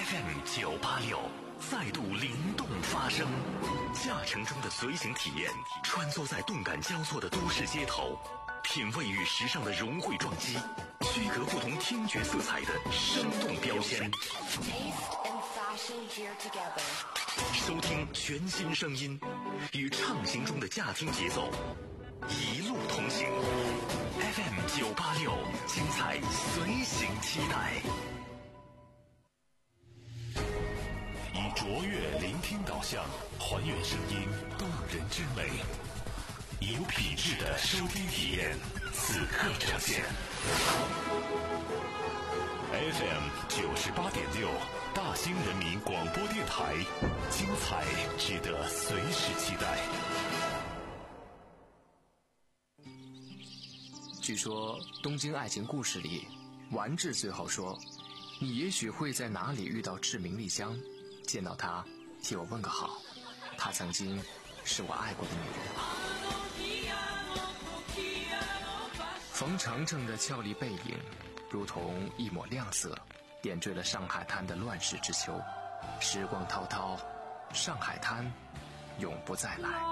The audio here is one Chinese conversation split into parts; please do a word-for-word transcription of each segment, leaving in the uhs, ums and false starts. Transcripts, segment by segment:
F M 九八六再度灵动发声，驾乘中的随行体验，穿梭在动感交错的都市街头，品味与时尚的融汇撞击，区隔不同听觉色彩的生动标签。收听全新声音，与畅行中的驾听节奏，一路同行。F M 九八六，精彩随行期待。以卓越聆听导向，还原声音动人之美，以有品质的收听体验，此刻呈现。F M 九十八点六，大兴人民广播电台，精彩值得随时期待。 据说《东京爱情故事》里，丸治最后说：“你也许会在哪里遇到志明丽香，见到她，替我问个好。她曾经是我爱过的女人。”冯程程的俏丽背影，如同一抹亮色，点缀了上海滩的乱世之秋。时光滔滔，上海滩永不再来。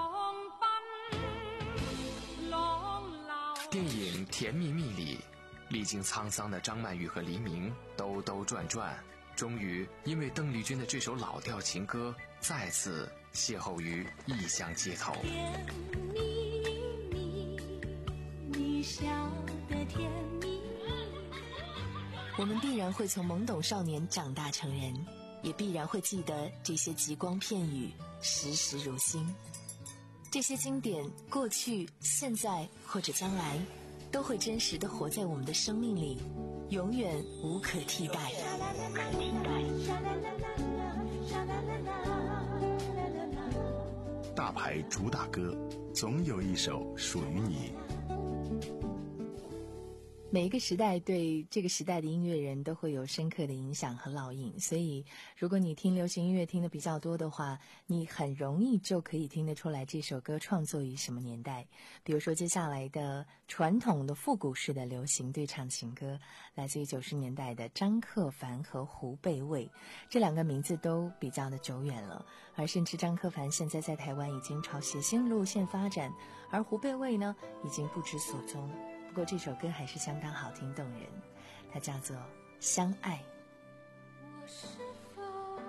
电影《甜蜜蜜》里，历经沧桑的张曼玉和黎明兜兜转转，终于因为邓丽君的这首老调情歌，再次邂逅于异乡街头。 甜蜜蜜，你笑得甜蜜。我们必然会从懵懂少年长大成人，也必然会记得这些极光片语，时时如新。这些经典，过去、现在或者将来，都会真实地活在我们的生命里，永远无可替代。 大牌主打歌，总有一首属于你。 每一个时代对这个时代的音乐人都会有深刻的影响和烙印，所以如果你听流行音乐听的比较多的话，你很容易就可以听得出来这首歌创作于什么年代。比如说接下来的传统的复古式的流行对唱情歌，来自于九十年代的张克帆和胡贝卫，这两个名字都比较的久远了，而甚至张克帆现在在台湾已经朝写信路线发展，而胡贝卫呢已经不知所踪。不过这首歌还是相当好听动人，它叫做《相爱》。 我是否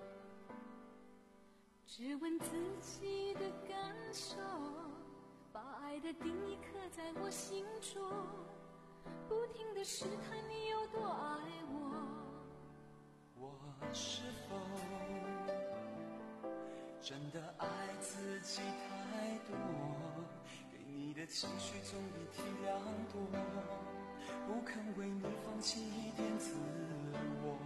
只问自己的感受，把爱的定义刻在我心中，不停地试探你有多爱我。 我是否真的爱自己太多，你的情绪总比体谅多，不肯为你放弃一点自我。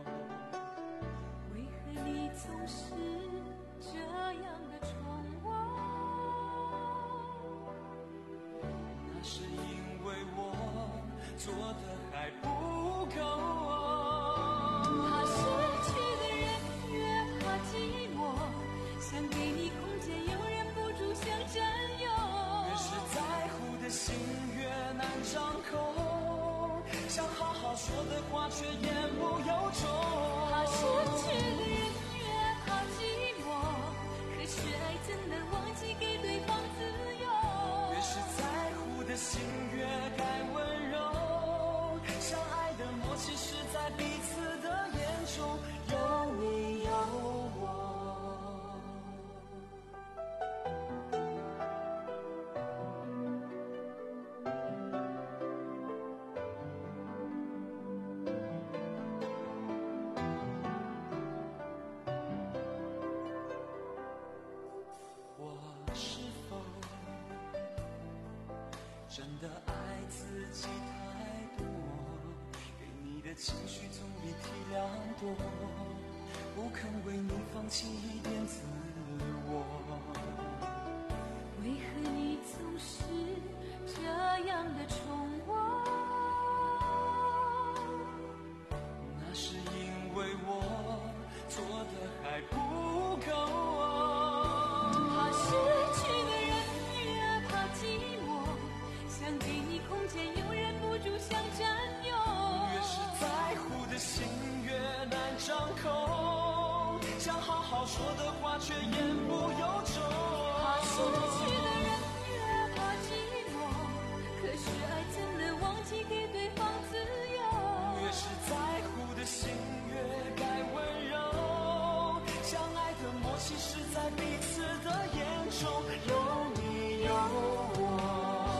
为何你总是这样的宠我？ 那是因为我做的还不够。 怕失去的人越怕寂寞，想给你空间又忍不住想占有。 心越难张口，想好好说的话却言不由衷。 怕失去的人越怕寂寞，可是爱怎能忘记给对方自由？ 越是在乎的心越该温柔，相爱的默契是在彼此的眼中有你有我。真的爱自己太多，给你的情绪总比体谅多，不肯为你放弃一点自我。 为何你总是这样的宠我？ 那是因为我做的还不够啊。 怕失去的人越怕寂寞，想给你空间又忍不住想占有。 越是在乎的心越难张口， 却言不由衷。 怕失去的人越怕寂寞，可是爱怎能忘记给对方自由？ 越是在乎的心越该温柔，相爱的默契是在彼此的眼中，有你有我。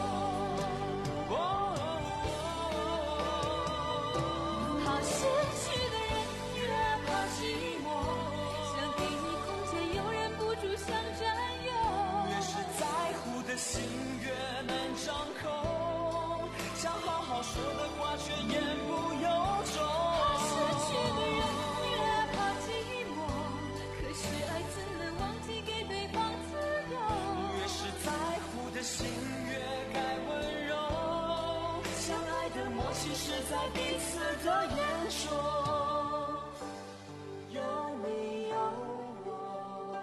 怕失去的人越怕寂寞，想给你空间又忍不住想占有。 越是在乎的心越难张口，想好好说的话却言不由衷。 怕失去的人越怕寂寞，可是爱怎能忘记给对方自由？ 越是在乎的心越该温柔，相爱的默契是在彼此的眼中，有你有我。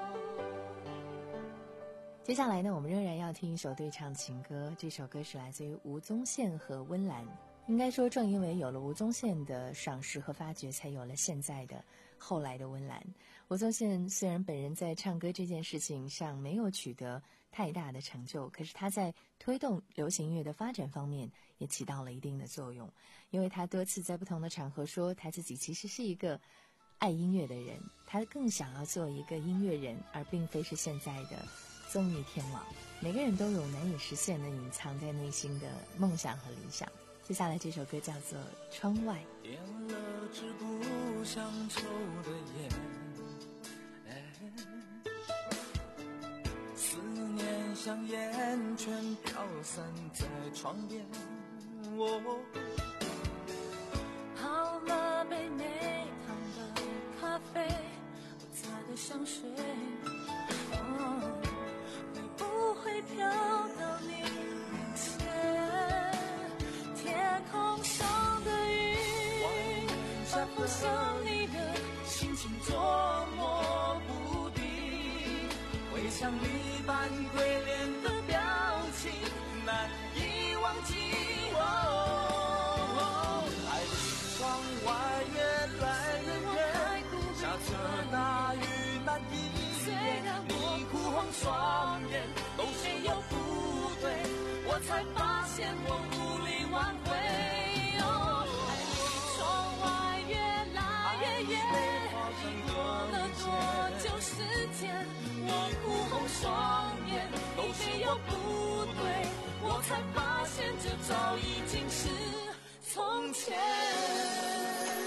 接下来呢，我们仍然要听一首对唱情歌，这首歌是来自于吴宗宪和温岚。应该说，正因为有了吴宗宪的赏识和发掘，才有了现在的后来的温岚。吴宗宪虽然本人在唱歌这件事情上没有取得太大的成就，可是他在推动流行音乐的发展方面也起到了一定的作用，因为他多次在不同的场合说他自己其实是一个爱音乐的人，他更想要做一个音乐人，而并非是现在的综艺天王。每个人都有难以实现的隐藏在内心的梦想和理想。接下来这首歌叫做《窗外》。 点了支不想抽的烟，思念像烟圈飘散在窗边。我泡了杯没糖的咖啡，我擦的香水，哦，会不会飘到你面前？天空上的云，仿佛像你的心情捉摸不定， 会像你般鬼脸的表情难以忘记。哦，爱离窗外越来越远，下着大雨那一夜，你哭红双眼，都是有不对，我才发现我无力挽回。 哦，爱离窗外越来越远，过了多久时间？我哭红双眼，都没有不对，我才发现这早已经是从前。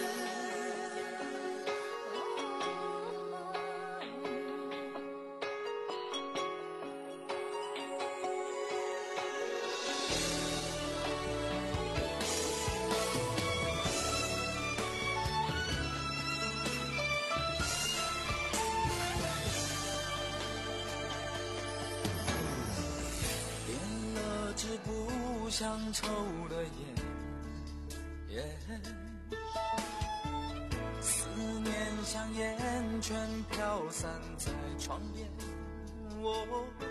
不想抽的烟， yeah, 思念像烟圈飘散在窗边。我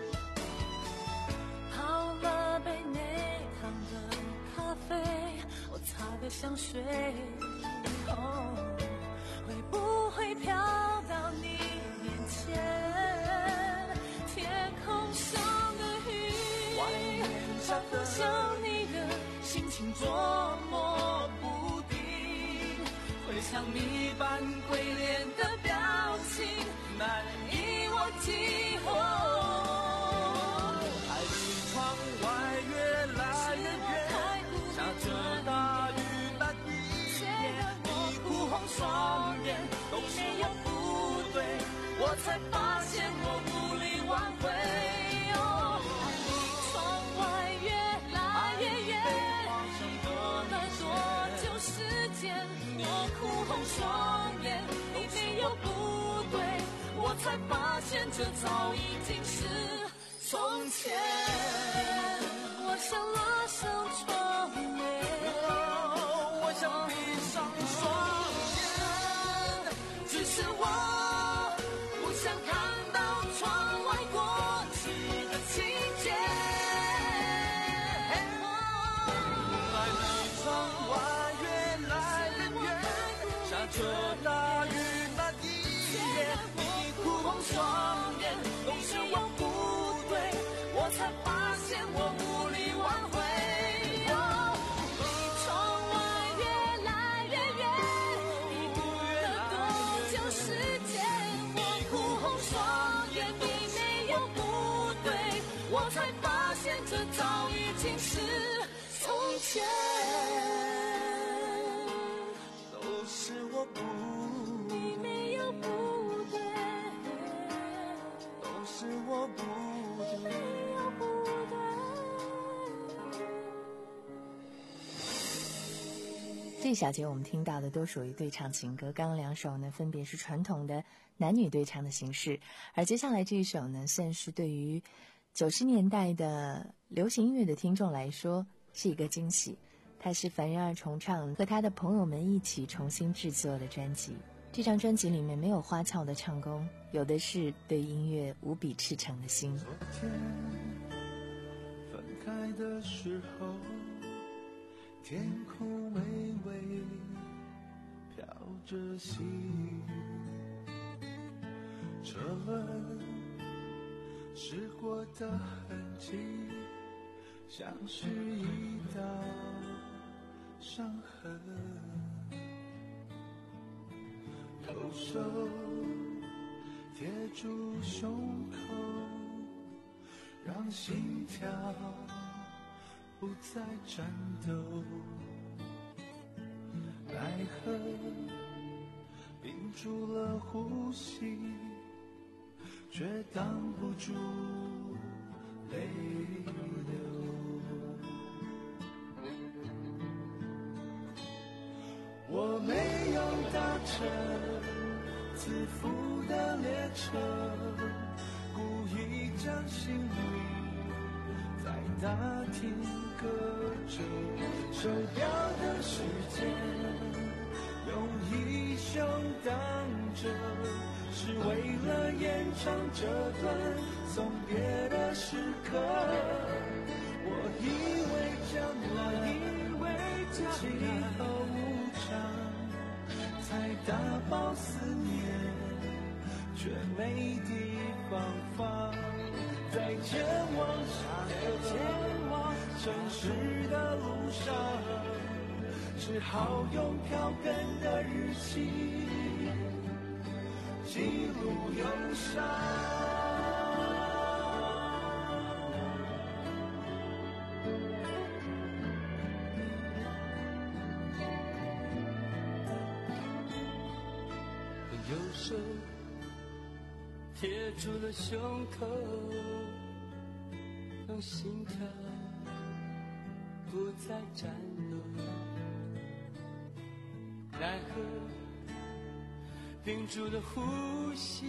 泡了杯没糖的咖啡，我擦的香水，哦，会不会飘到你面前？天空上的云，仿佛像你的心情捉摸不定，会像你般鬼脸的表情难以忘记。哦， 爱离窗外越来越远，下着大雨那一夜，你哭红双眼，都是我不对，我才发现我无力挽回。 双眼，你没有不对，我才发现这早已经是从前。我想拉上窗帘， 我想闭上双眼， 只是我不想看到窗外过去的情节。 爱离窗外越来越远，下着大雨那一夜，你哭红双这小节我们听到的都属于对唱情歌，刚刚两首呢分别是传统的男女对唱的形式，而接下来这一首呢算是对于九十年代的流行音乐的听众来说是一个惊喜。它是凡人二重唱和他的朋友们一起重新制作的专辑，这张专辑里面没有花俏的唱功，有的是对音乐无比赤诚的心。 昨天分开的时候，天空微微飘着细雨，车轮驶过的痕迹，像是一道伤痕，右手贴住胸口，让心跳不再颤抖，奈何屏住了呼吸，却挡不住泪流。我没有搭乘自负的列车，故意将心里在大厅搁着，手表的时间用衣袖挡着，是为了延长这段送别的时刻。我以为将来以为今后无常，才打包思念，却没地方放。在前往下个前往城市的路上，只好用票根的日期记录忧伤。右手贴住了胸口，让心跳不再颤抖，奈何屏住了呼吸，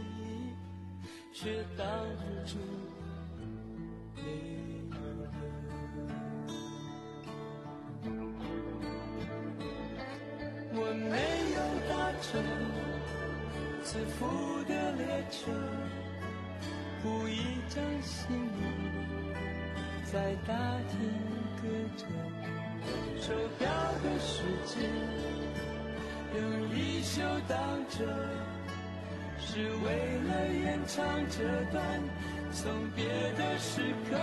却挡不住泪流。我没有搭乘自负的列车，故意将心里在大厅搁着，手表的时间用衣袖挡着，是为了延长这段送别的时刻。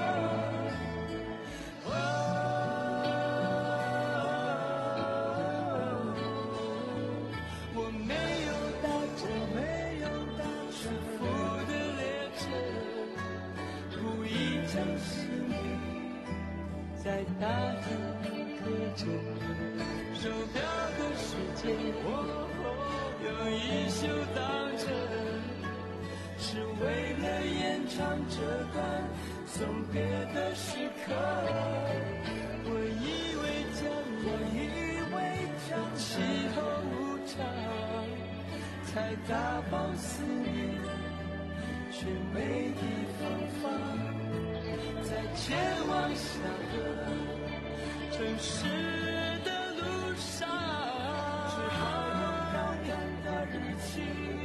在大厅搁着，手表的时间用衣袖挡着，是为了延长这段送别的时刻。我以为将我以为将气候无常，才打包思念，却没地方放。在前往下个城市的路上，只好用漂亮的日期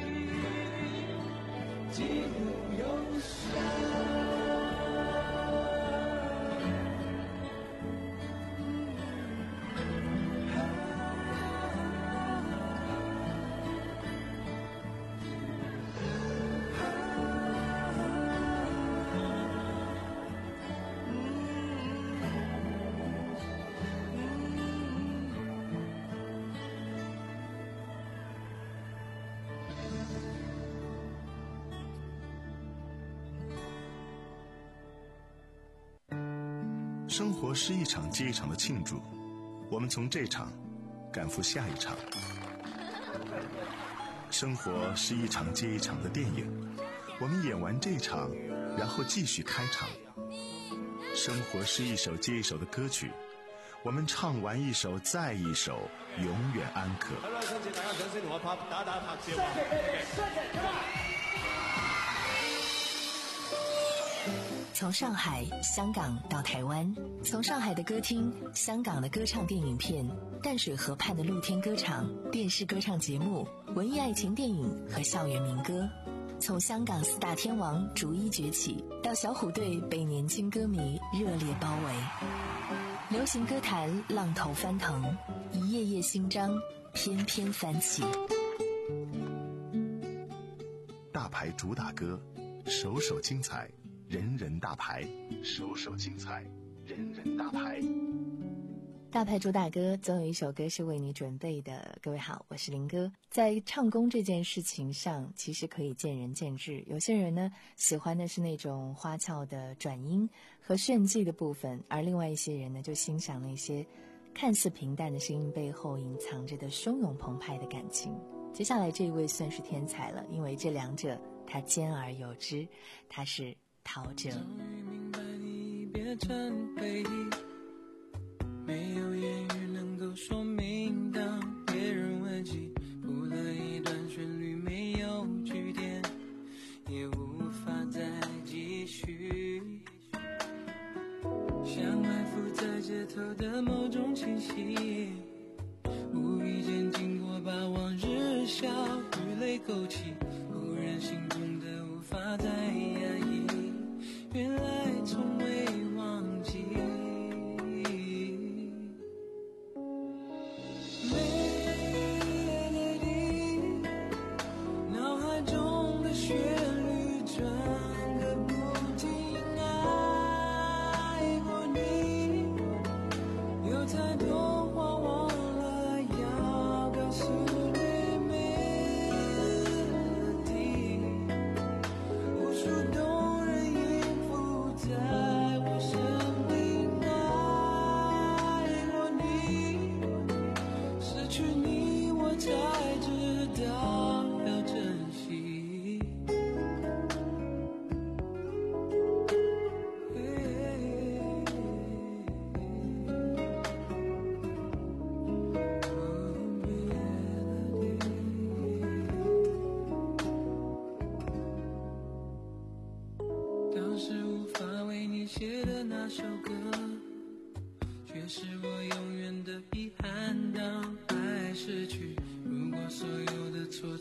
记录忧伤。 生活是一场接一场的庆祝，我们从这场赶赴下一场。生活是一场接一场的电影，我们演完这场，然后继续开场。生活是一首接一首的歌曲， 我们唱完一首再一首，永远安可。 从上海、香港到台湾，从上海的歌厅、香港的歌唱电影片、淡水河畔的露天歌场、电视歌唱节目、文艺爱情电影和校园民歌，从香港四大天王逐一崛起，到小虎队被年轻歌迷热烈包围，流行歌坛浪头翻腾，一页页新章翩翩翻起。 大牌主打歌，首首精彩，人人大牌，首首精彩，人人大牌。 大牌主打歌，总有一首歌是为你准备的。各位好，我是林哥。在唱功这件事情上，其实可以见仁见智。有些人呢，喜欢的是那种花俏的转音和炫技的部分，而另外一些人呢，就欣赏那些看似平淡的声音背后隐藏着的汹涌澎湃的感情。接下来这一位算是天才了，因为这两者他兼而有之，他是陶喆。 终于明白你变成回忆，没有言语能够说明，当别人问起谱了一段旋律，没有句点，也无法再继续，像埋伏在街头的某种气息，无意间经过把往日笑与泪勾起，忽然心中的无法再压抑，原来从未忘记。写的那首歌，却是我永远的遗憾。当爱逝去，如果所有的错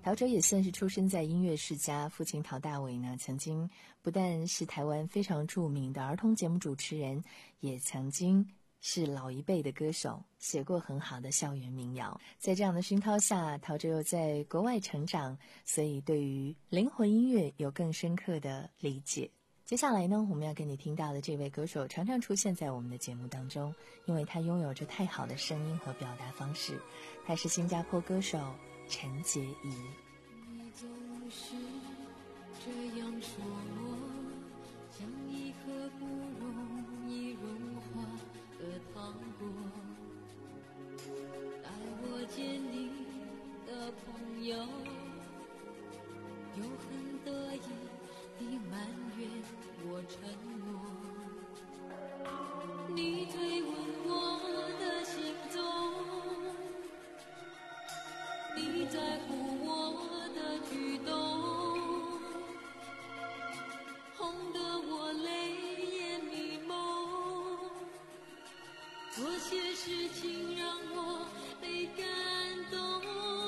陶喆也算是出生在音乐世家，父亲陶大伟呢，曾经不但是台湾非常著名的儿童节目主持人，也曾经是老一辈的歌手，写过很好的校园民谣。在这样的熏陶下，陶喆又在国外成长，所以对于灵魂音乐有更深刻的理解。接下来呢，我们要给你听到的这位歌手常常出现在我们的节目当中，因为他拥有着太好的声音和表达方式。他是新加坡歌手陈洁仪。 你总是这样说我，像一颗不容易融化的糖果，待我见你的朋友又很得意地埋怨我承诺，你追问我的行踪，你在乎我的举动，哄得我泪眼迷蒙，做些事情让我被感动，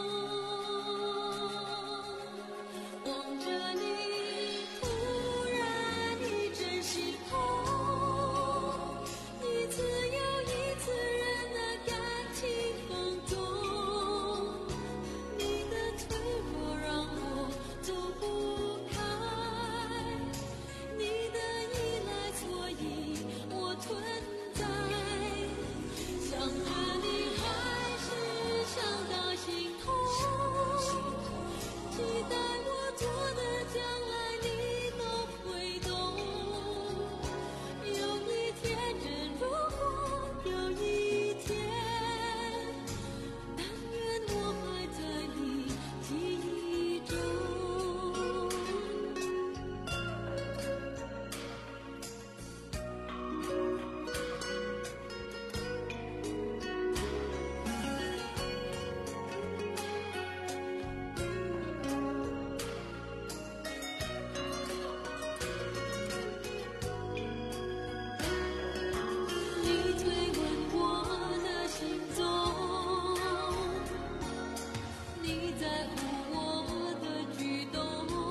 望着你突然一阵心痛，一次又一次人的感情放纵，你的脆弱让我走不开，你的依赖所以我存在，想着你还是想到心痛，期待我做的将来你都会懂，有一天真如果有一天，但愿我还在你记忆中。你追问我的行踪，你在乎我的举动，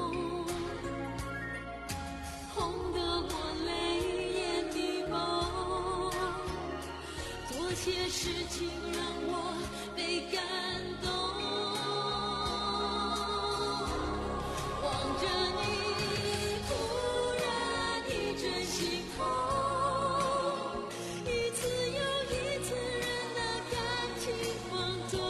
哄得我泪眼迷蒙，做些事情让我被感动，望着你突然一阵心痛，一次又一次人的感情放纵，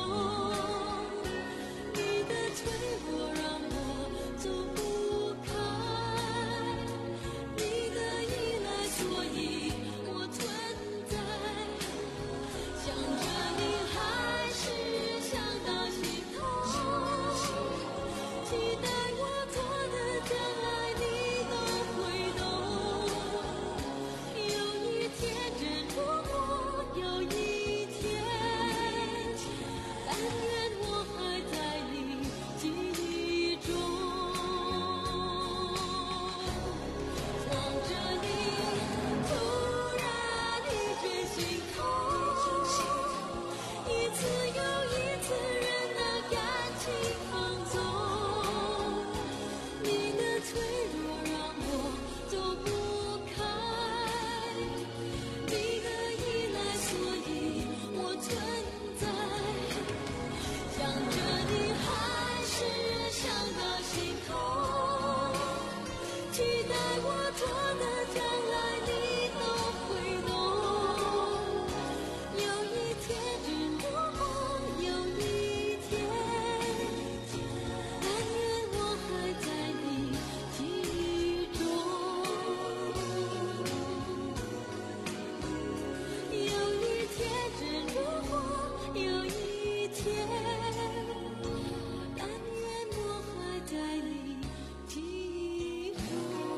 你的脆弱让我走不开，你的依赖所以我存在，想着你还是想到心痛，期待我做的将来你都会懂，有一天真如果有一天，但愿我还在你记忆中，望着你突然一阵心痛，一次又一次人的感情放纵，你的脆弱让我走不开，你的依赖所以我存在，想着你还是想到心痛，期待我做的将来你都会懂，有一天真如果有一天，但愿我还在你记忆中，有一天真如果有一天，但愿我还在你记忆中。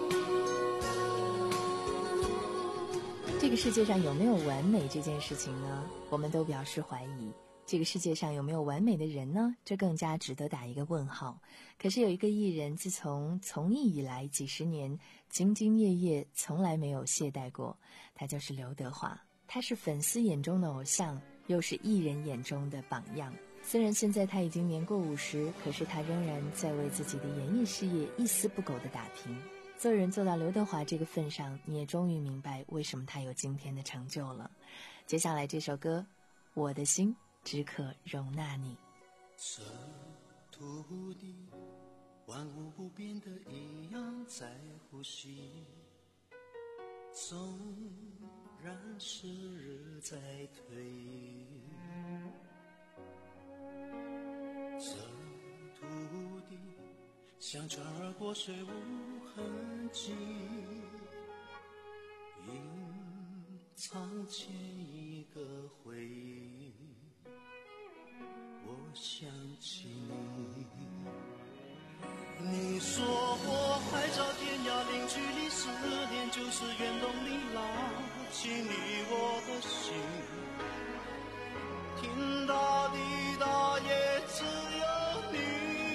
这个世界上有没有完美这件事情呢？我们都表示怀疑。这个世界上有没有完美的人呢？这更加值得打一个问号。可是有一个艺人，自从从艺以来几十年，兢兢业业，从来没有懈怠过。他就是刘德华，他是粉丝眼中的偶像，又是艺人眼中的榜样。 虽然现在他已经年过五十，可是他仍然在为自己的演艺事业一丝不苟地打拼。做人做到刘德华这个份上，你也终于明白为什么他有今天的成就了。接下来这首歌，我的心只可容纳你。 这土地万物不变的一样在呼吸，纵然时日在推移，这土地像船儿过水无痕迹，隐藏前一个回忆，我想起你。你说过海角天涯零距离，思念就是远动你拉近你我的心，天大地大也只有你，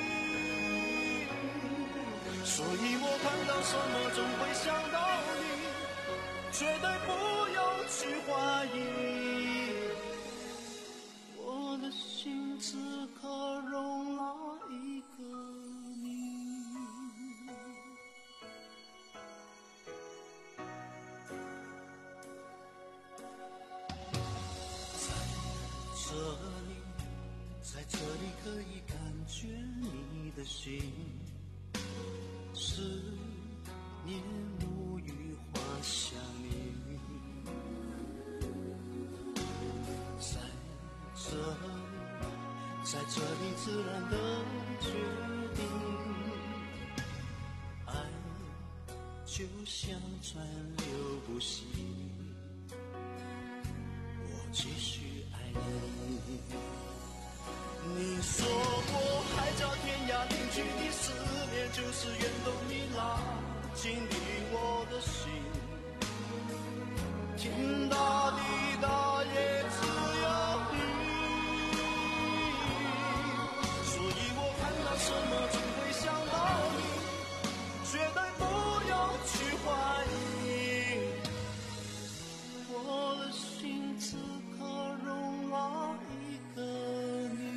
所以我看到什么总会想到你，绝对不用去怀疑，我的心只可容纳一个你。在这里，在这里可以感觉你的心，思念沐浴花香你，在这里，在这里自然的决定，爱就像川流不息，我继续爱你。你说过海角天涯零距离，思念就是远动你拉近你我的心，天大地大也只有你，所以我看到什么总会想到你，绝对不用去怀疑，我的心只可容纳一个你。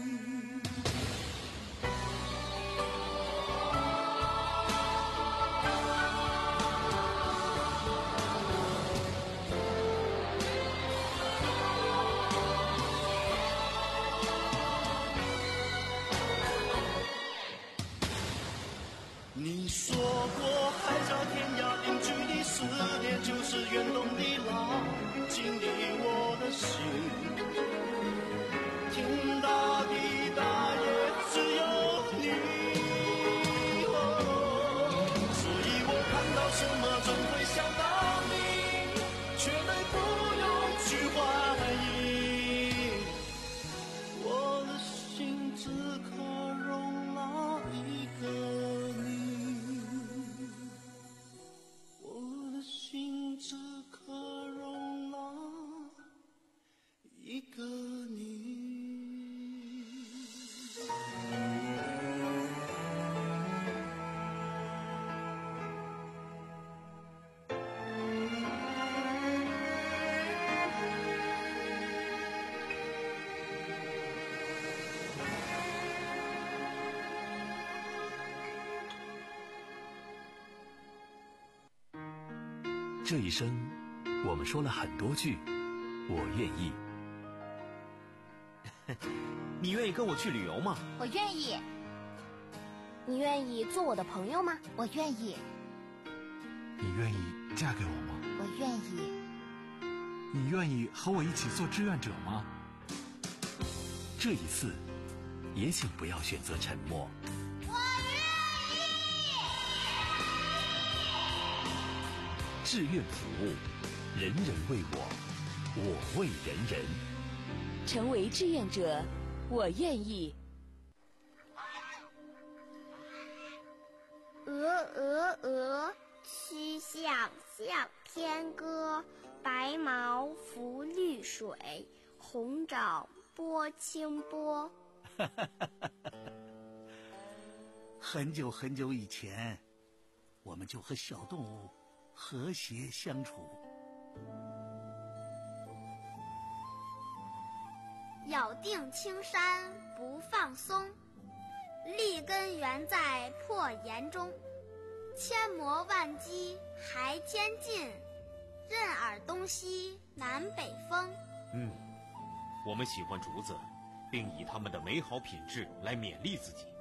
你说过海角天涯零距离，思念就是远动你拉近你我的心，天大地大也只有你，哦，所以我看到什么总会想到你，绝对不用去怀疑，我的心只可容纳一个你，我的心只可容纳一个你。 这一生，我们说了很多句“我愿意”。 你愿意跟我去旅游吗？ 我愿意。你愿意做我的朋友吗？我愿意。 你愿意嫁给我吗？ 我愿意。 你愿意和我一起做志愿者吗？ 这一次，也请不要选择沉默。 我愿意。 志愿服务，人人为我，我为人人。 成为志愿者，我愿意。 鹅鹅鹅，曲项向天歌。白毛浮绿水，红掌拨清波。 很久很久以前，我们就和小动物和谐相处。 咬定青山不放松，立根原在破岩中，千磨万击还坚劲，任尔东西南北风。 嗯，我们喜欢竹子，并以它们的美好品质来勉励自己。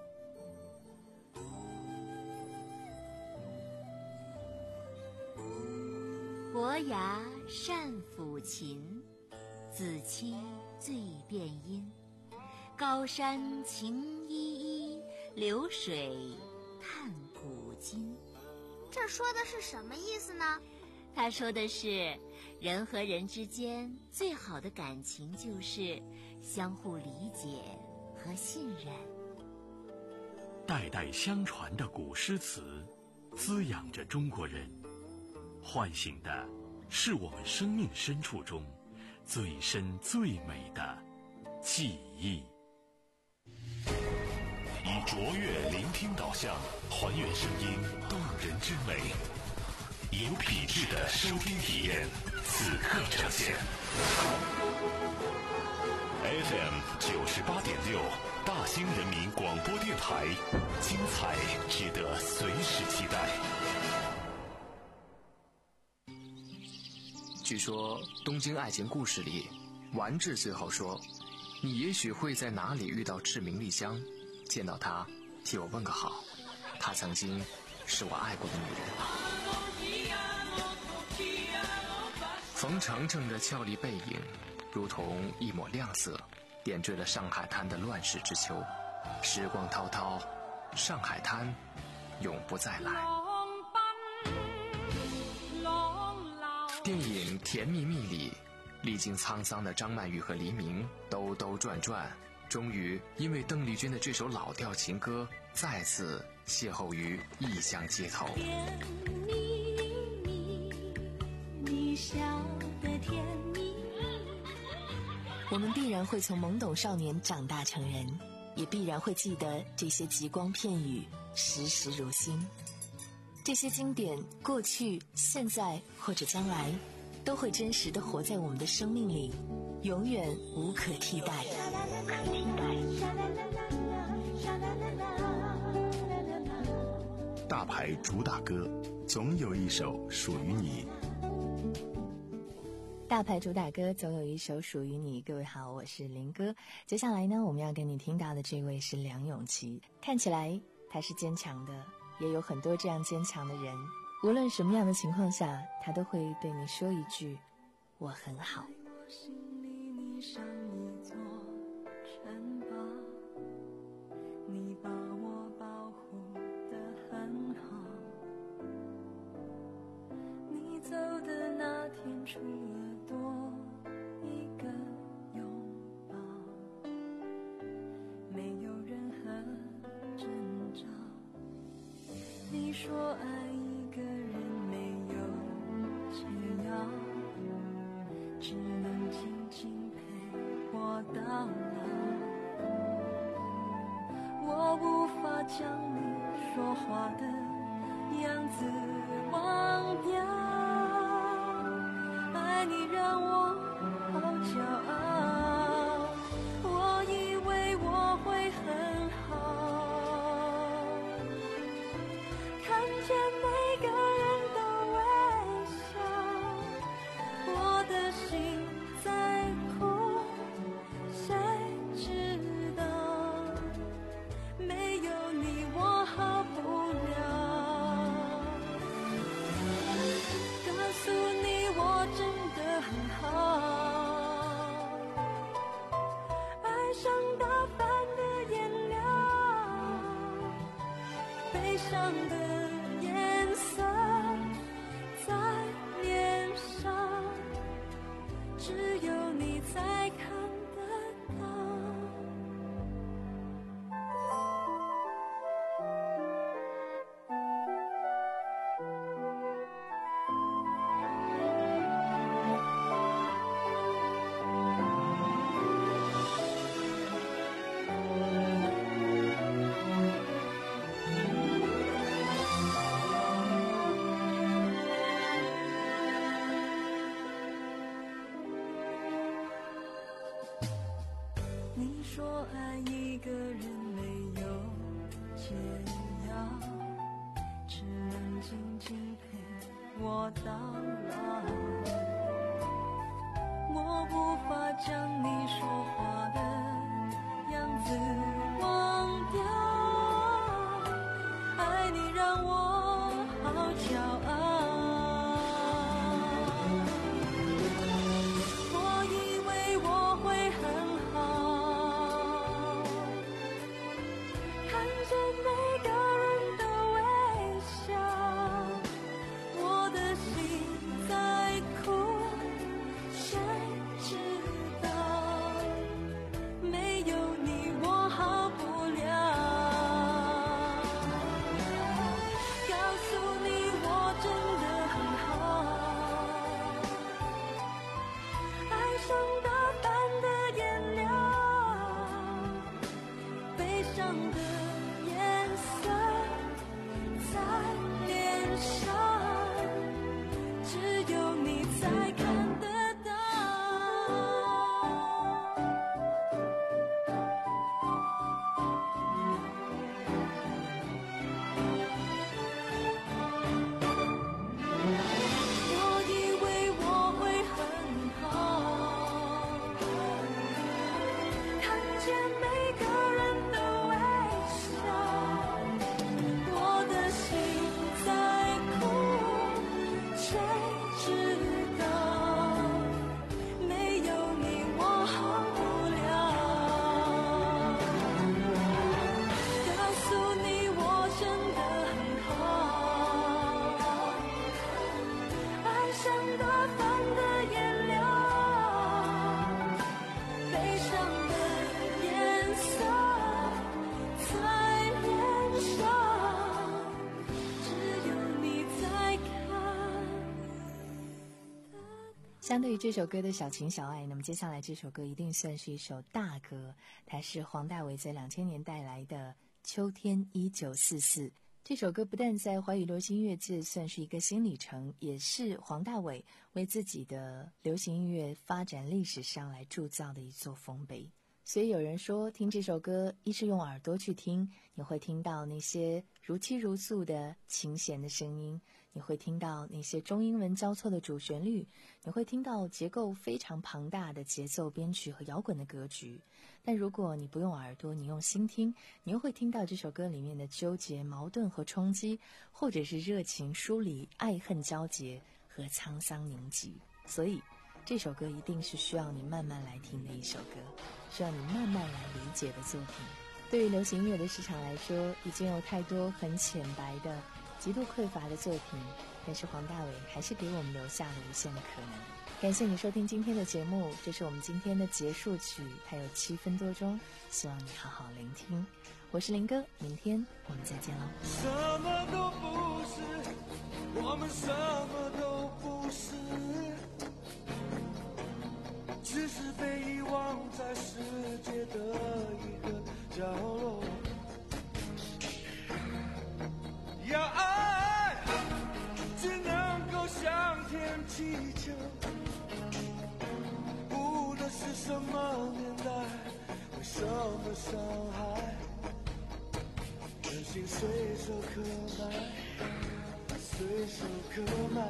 伯牙善抚琴，子期最辨音。高山晴依依，流水探古今。 这说的是什么意思呢？ 他说的是，人和人之间最好的感情就是相互理解和信任。 代代相传的古诗词，滋养着中国人，唤醒的是我们生命深处中最深最美的记忆。 以卓越聆听导向，还原声音动人之美，有品质的收听体验，此刻呈现。F M 九十八点六，大兴人民广播电台，精彩值得随时期待。 据说《东京爱情故事》里，丸治最后说：“你也许会在哪里遇到志明丽香，见到她，替我问个好。她曾经是我爱过的女人。”冯程程的俏丽背影，如同一抹亮色，点缀了上海滩的乱世之秋。时光滔滔，上海滩永不再来。电影《甜蜜蜜》里，历经沧桑的张曼玉和黎明兜兜转转，终于因为邓丽君的这首老调情歌，再次邂逅于异乡街头。 甜蜜蜜，你笑得甜蜜。 我们必然会从懵懂少年长大成人，也必然会记得这些极光片语，时时如新。这些经典，过去、现在或者将来，都会真实地活在我们的生命里，永远无可替代。 大牌主打歌，总有一首属于你。 大牌主打歌总有一首属于你。各位好，我是林哥。接下来呢，我们要跟你听到的这位是梁咏琪。看起来他是坚强的，也有很多这样坚强的人，无论什么样的情况下，他都会对你说一句我很好。 我心里你像一座城堡，你把我保护得很好，你走的那天除了多一个拥抱，没有任何征兆。你说爱一个人没有解药，只能静静陪我到老。我无法将你说话的样子忘掉，爱你让我好骄傲，我以为我会很好，看见那说爱一个人没有解药，只能静静陪我到老。我无法将你说话的样子忘掉，爱你让我好骄傲。我以为我会很好，看见每个人的微笑，我的心在哭，谁知道没有你我好不了。告诉你我真的很好，爱上打扮的颜料，悲伤的颜色在脸上，只有你才看得到。我以为我会很好，看见每个人的微笑，我的心在哭，谁知道没有你我好不了。告诉你我真的很好，爱上打扮的颜料，悲伤的颜色在脸上，只有你在看。 相对于这首歌的小情小爱，那么接下来这首歌一定算是一首大歌，它是黄大炜在两千年带来的《秋天一九四四》。这首歌不但在华语流行音乐界算是一个新里程，也是黄大炜为自己的流行音乐发展历史上来铸造的一座丰碑。所以有人说，听这首歌，一是用耳朵去听，你会听到那些如泣如诉的琴弦的声音，你会听到那些中英文交错的主旋律，你会听到结构非常庞大的节奏编曲和摇滚的格局。但如果你不用耳朵，你用心听，你又会听到这首歌里面的纠结、矛盾和冲击，或者是热情疏离、爱恨交结和沧桑凝集。所以这首歌一定是需要你慢慢来听的一首歌，需要你慢慢来理解的作品。对于流行音乐的市场来说，已经有太多很浅白的、极度匮乏的作品，但是黄大炜还是给我们留下了无限的可能。感谢你收听今天的节目，这是我们今天的结束曲，还有七分多钟，希望你好好聆听。我是林哥，明天我们再见喽。 什么都不是，我们什么都不是，只是被遗忘在世界的一个角落。要爱，只能够向天祈求，无论是什么年代，为什么伤害，真心随手可买，随手可买。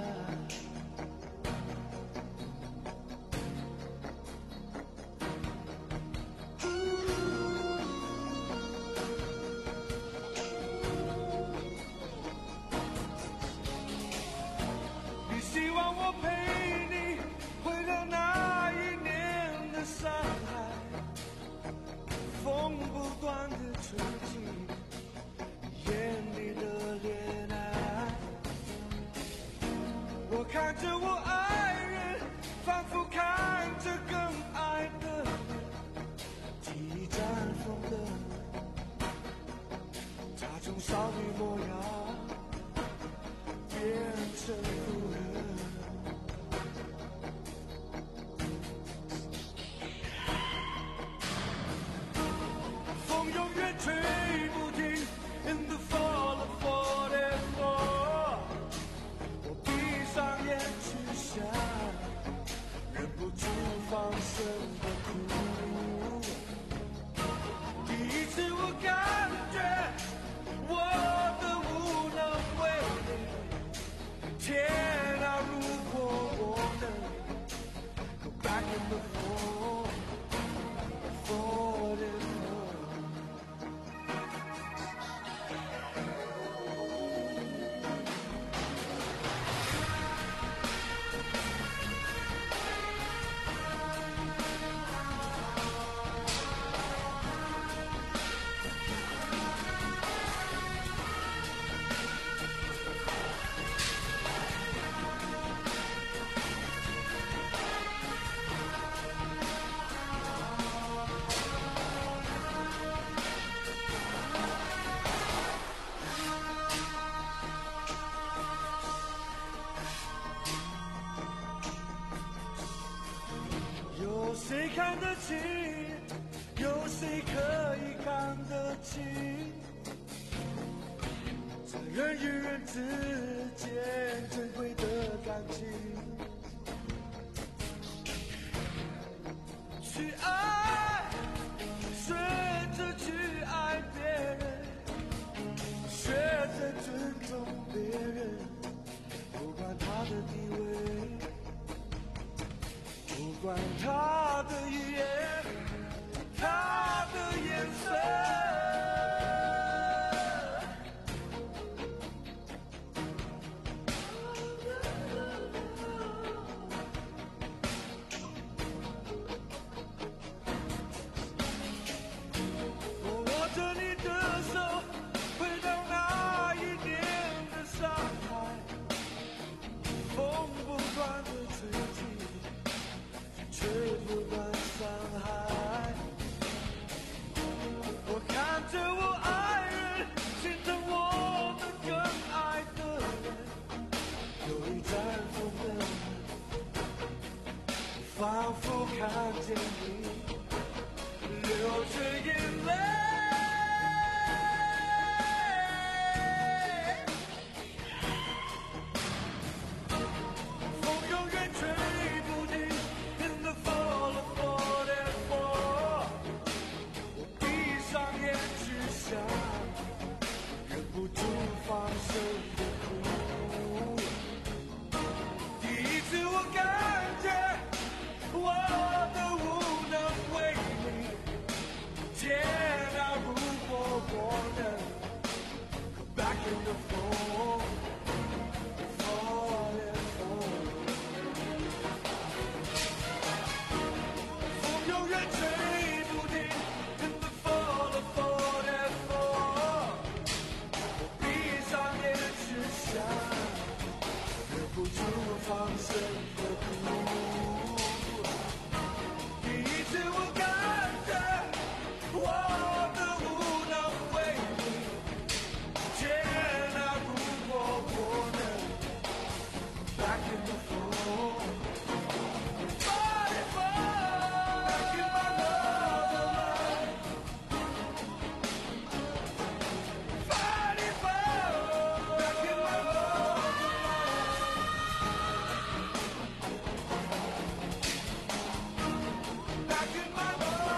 看着我爱人，仿佛看着更爱的，记忆绽放的，她从少女模样变成妇人。风永远吹不停 In the fall of forty-four， 我闭上眼去想，忍不住放声的哭。 谁看得清？有谁可以看得清？在人与人之间珍贵的感情，去爱，学着去爱别人，学着尊重别人，不管他的地位，不管他的语言，他的颜色。仿佛看见你流着眼泪，风永远吹不停 In the fall of forever， 我闭上眼去想，忍不住放声的哭。第一次我感觉我的无能为力，天啊，如果我能 go back in the fall, fall and fall， 风永远吹不停 in the fall of fall and fall， 我闭上眼去想，忍不住放声的哭。我感觉我的无能为力，天啊，如果我能 back in the floor， body fall back in my motherland， body fall back in my motherland， back in my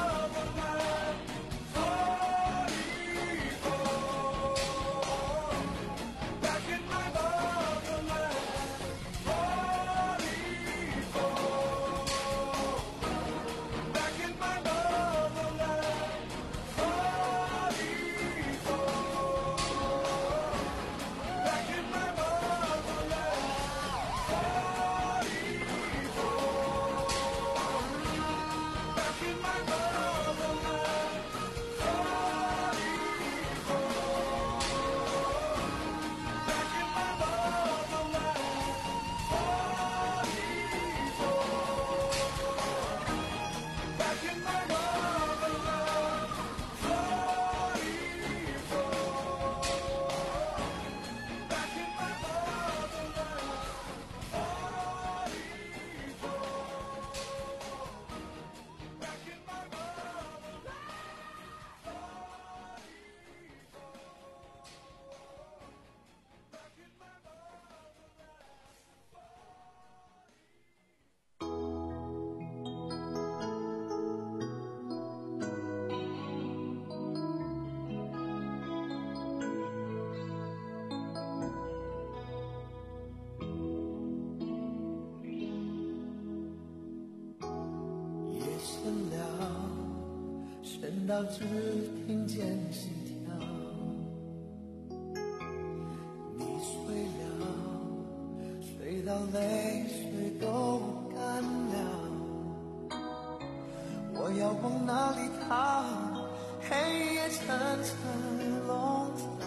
深到只听见心跳，你睡了，睡到泪水都干了，我要往哪里逃？黑夜层层笼罩，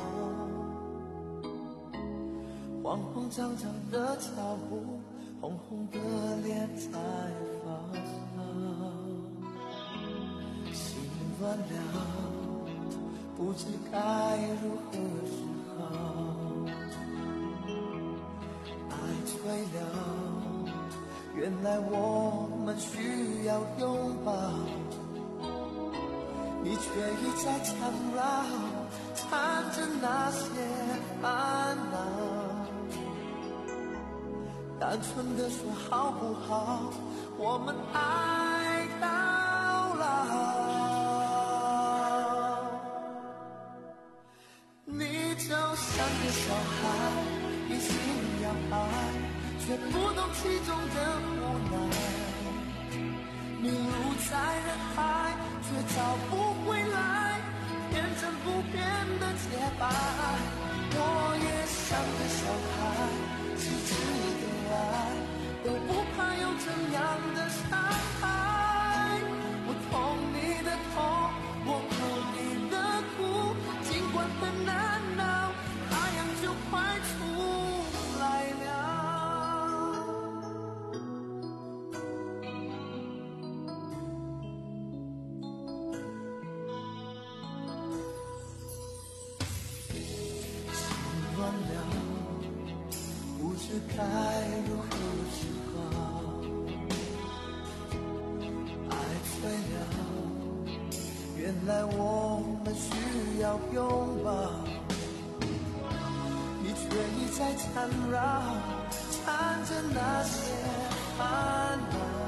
慌慌张张的脚步，红红的脸在发烧，乱了，不知该如何是好。爱醉了，越原来我们需要拥抱，你却一再缠绕，缠着那些烦恼。单纯的说好不好，我们爱到老。你就像个小孩，一心要爱，却不懂其中的无奈。迷路在人海，却找不回来，变成不变的洁白。我也像个小孩，痴痴的爱，都不怕有怎样的伤害。我痛你的痛，我哭你的苦，尽管很难熬，太阳就快出来了。心乱了，不知该如何是好。爱醉了，原来我们需要拥抱，你却一再缠绕，缠着那些烦恼。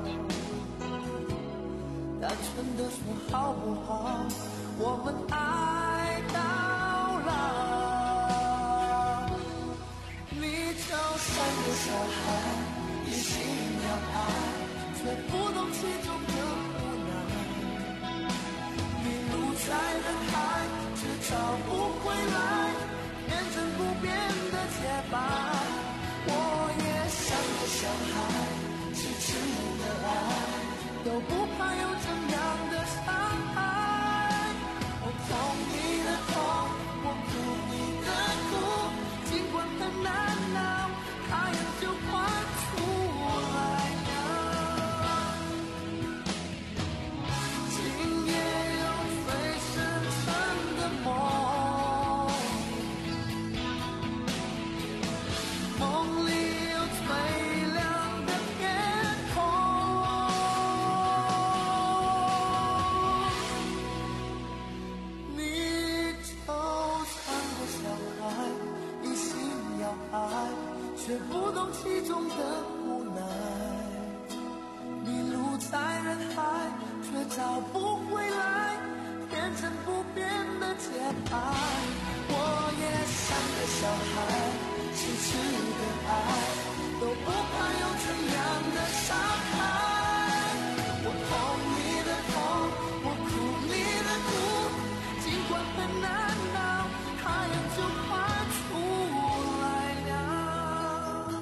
单纯的说好不好，我们爱到老。你就像个小孩，一心要爱，却不懂其中的无奈。迷路在人海，却找不回来，变成不变的洁白。我也像个小孩，痴痴的爱，都不怕有怎样的伤害。我痛你的痛，我哭你的苦，尽管很难熬，太阳就快出来了。今夜有最深沉的梦，梦里有最亮的天空。你就像个小孩，一心要爱，却不懂其中的无奈。迷路在人海，却找不回来，变成不变的洁白。我也像个小孩，痴痴的爱，都不怕有怎样的伤害。我痛你的痛，我哭你的苦，尽管很难熬，太阳就快出来了。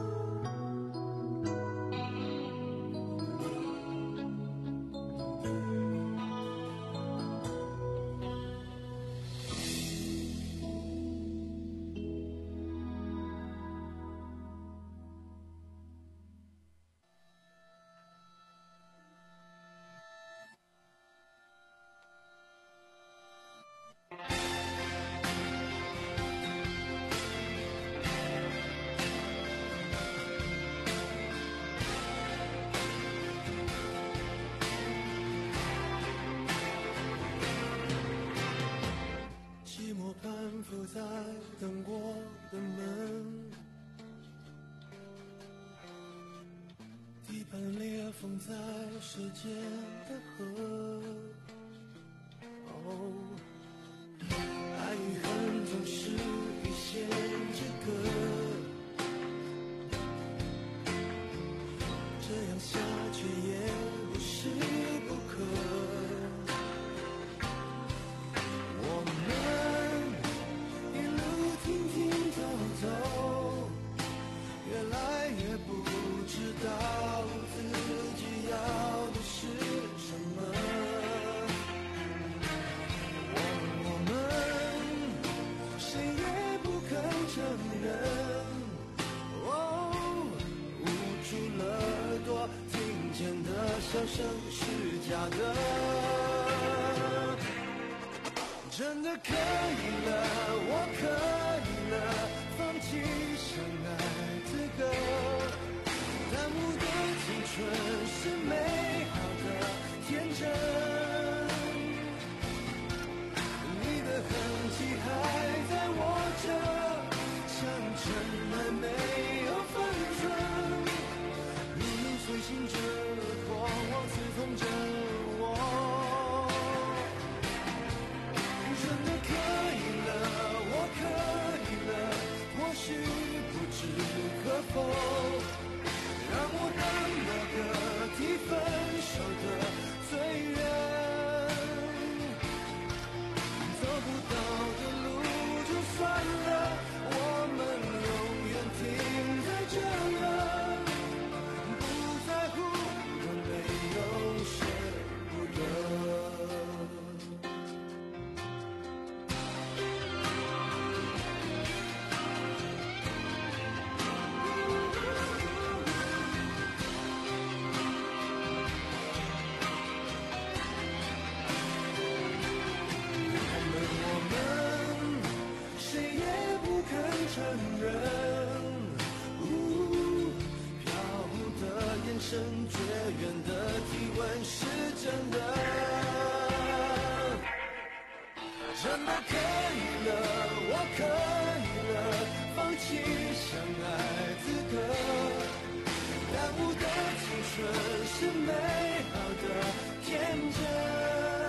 寂寞攀附在等过的门，地板裂缝在时间的河。哦，爱与恨总是一线之隔，这样下去也不是不可。我们一路停停走走，越来越不知道自己要的是什么。我我们谁也不肯承认，哦，捂住了耳朵，听见的笑声是假的。真的可以了，我可以了，放弃相爱资格，耽误的远的体温是真的，真的可以了，我可以了，放弃相爱资格，耽误的青春是美好的天真，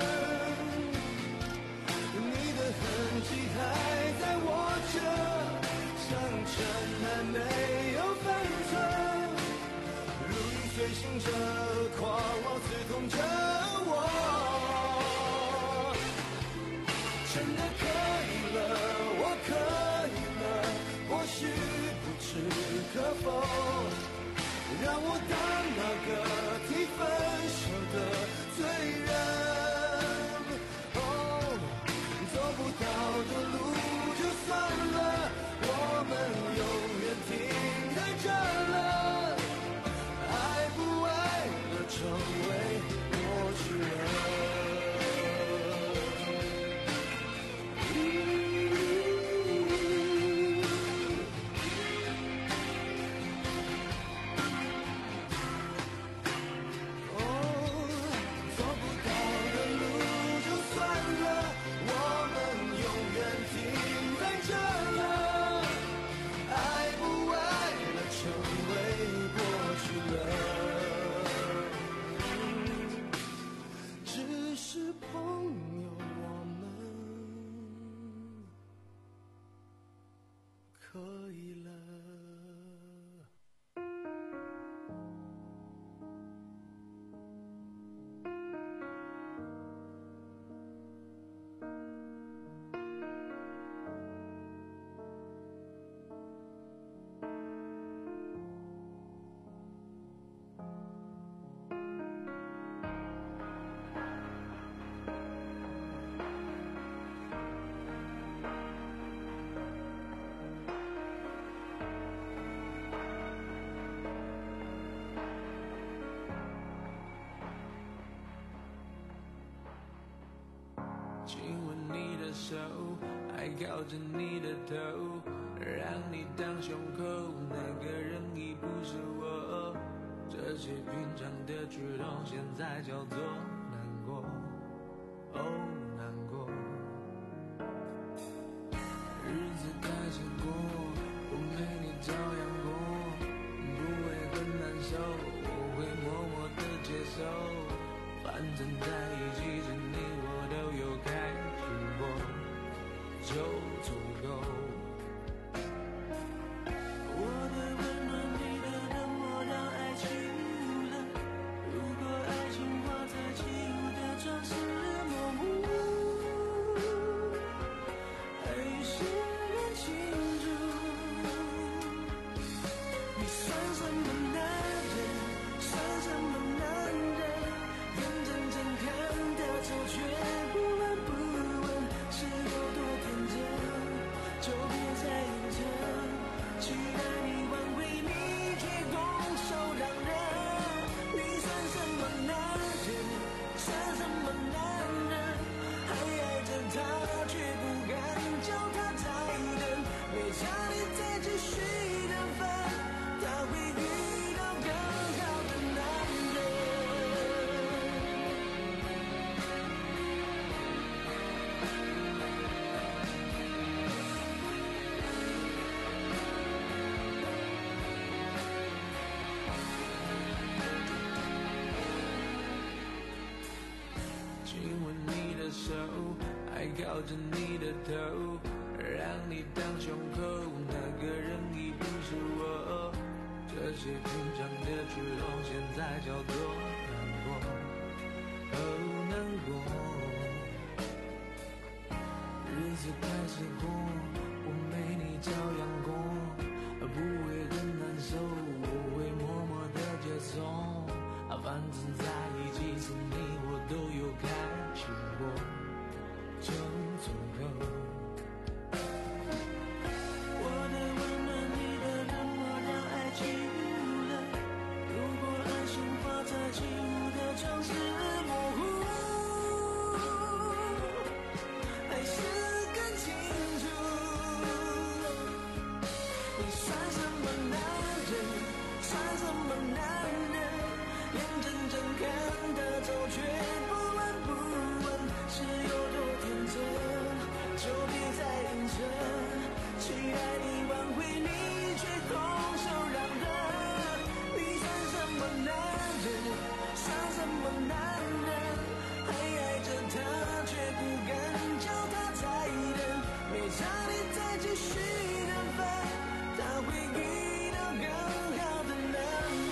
你的痕迹还在我这，伤尘还没有分寸，如影随形着，狂妄刺痛着我，真的可以了，我可以了，或许不置可否，让我当那个提分手的罪人。哦，走不到的路就算了，我们永远停在这了，爱不爱了，成为过去了。 亲吻你的手，还靠着你的头，让你当胸口，那个人已不是我。这些平常的举动，现在叫做难过，哦，难过。日子开始过，我没你照样过，不会很难受，我会默默的接受，反正在一起时你我都有开心过，就足够。我的温暖，你的冷漠，让爱起雾了。如果爱情画在起雾的窗是模糊，还是认清楚？你算什么男人？算什么男人？眼睁睁看得走，却不闻不问，是有多天真？就别再硬撑，期待你挽回，你却拱手让人。你算什么男人？算什么男人？还爱着他，却不敢叫他再等。没差你再继续的分，他会遇到更好的男人。亲吻你的手，还靠着你的头，让你当胸口，那个人已不是我。这些平常的举动，现在叫做难过，哦，难过。日子开始过，我没你照样过，不会很难受，我会默默的接受，反正在一起时你我都有开心过，就足够。我的温暖，你的冷漠，让爱起雾了。如果爱情画在起雾的窗是模糊，还是更清楚？你算什么男人？算什么男人？ 眼睁睁看他走，却不闻不问，是有多天真，就别再硬撑，期待你挽回你，却空手让人。你算什么男人，算什么男人，还爱着他，却不敢叫他再等，没差你再继续等分，他会遇到更好的男人。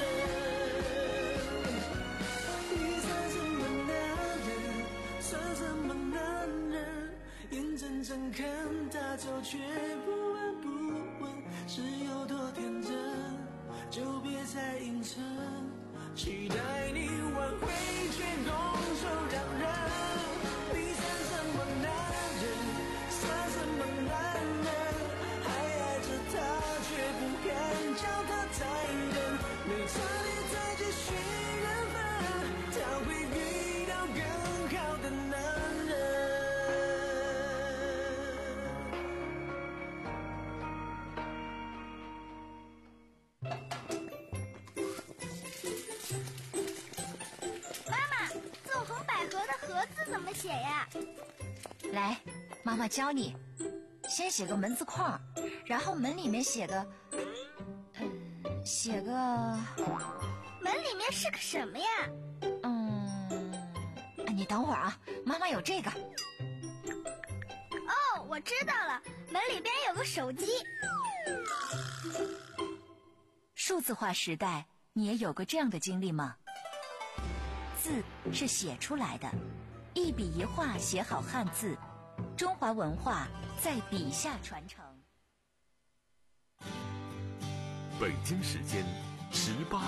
你算什么男人，算什么男人，眼睁睁看他走，却不闻不问，是有多天真，就别再硬撑，期待你挽回，却空手让人。你算什么男人，算什么男人，还爱着他，却不敢叫他再等，没差你再继续缘分，他会遇到更好的男人。 妈妈，纵横捭阖的阖字怎么写呀？ 来，妈妈教你，先写个门字框，然后门里面写个，嗯，写个， 门里面是个什么呀？ 嗯，你等会儿啊，妈妈有这个。 哦，我知道了，门里边有个手机。 数字化时代，你也有过这样的经历吗？字是写出来的，一笔一画写好汉字，中华文化在笔下传承。 北京时间十八